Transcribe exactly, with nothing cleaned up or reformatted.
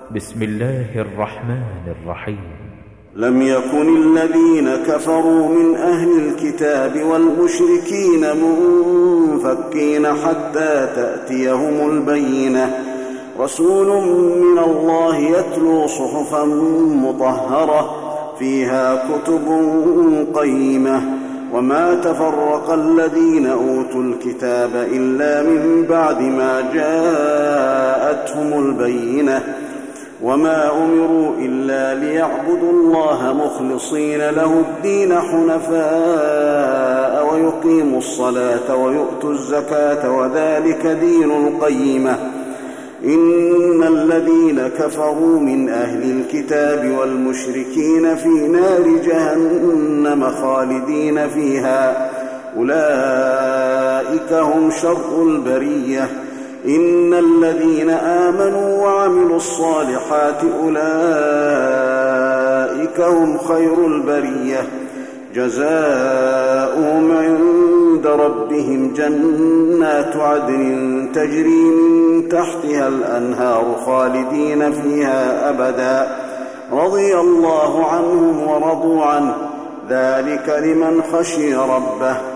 بسم الله الرحمن الرحيم. لم يكن الذين كفروا من أهل الكتاب والمشركين منفكين حتى تأتيهم البينة، رسول من الله يتلو صحفا مطهرة فيها كتب قيمة، وما تفرق الذين أوتوا الكتاب إلا من بعد ما جاءتهم البينة، وما أمروا إلا ليعبدوا الله مخلصين له الدين حنفاء ويقيموا الصلاة ويؤتوا الزكاة وذلك دين القيمة. إن الذين كفروا من أهل الكتاب والمشركين في نار جهنم خالدين فيها، أولئك هم شر البرية. إن الذين آمنوا وعملوا الصالحات أولئك هم خير البرية، جزاؤهم عند ربهم جنات عدن تجري من تحتها الأنهار خالدين فيها أبدا، رضي الله عنهم ورضوا عنه، ذلك لمن خشي ربه.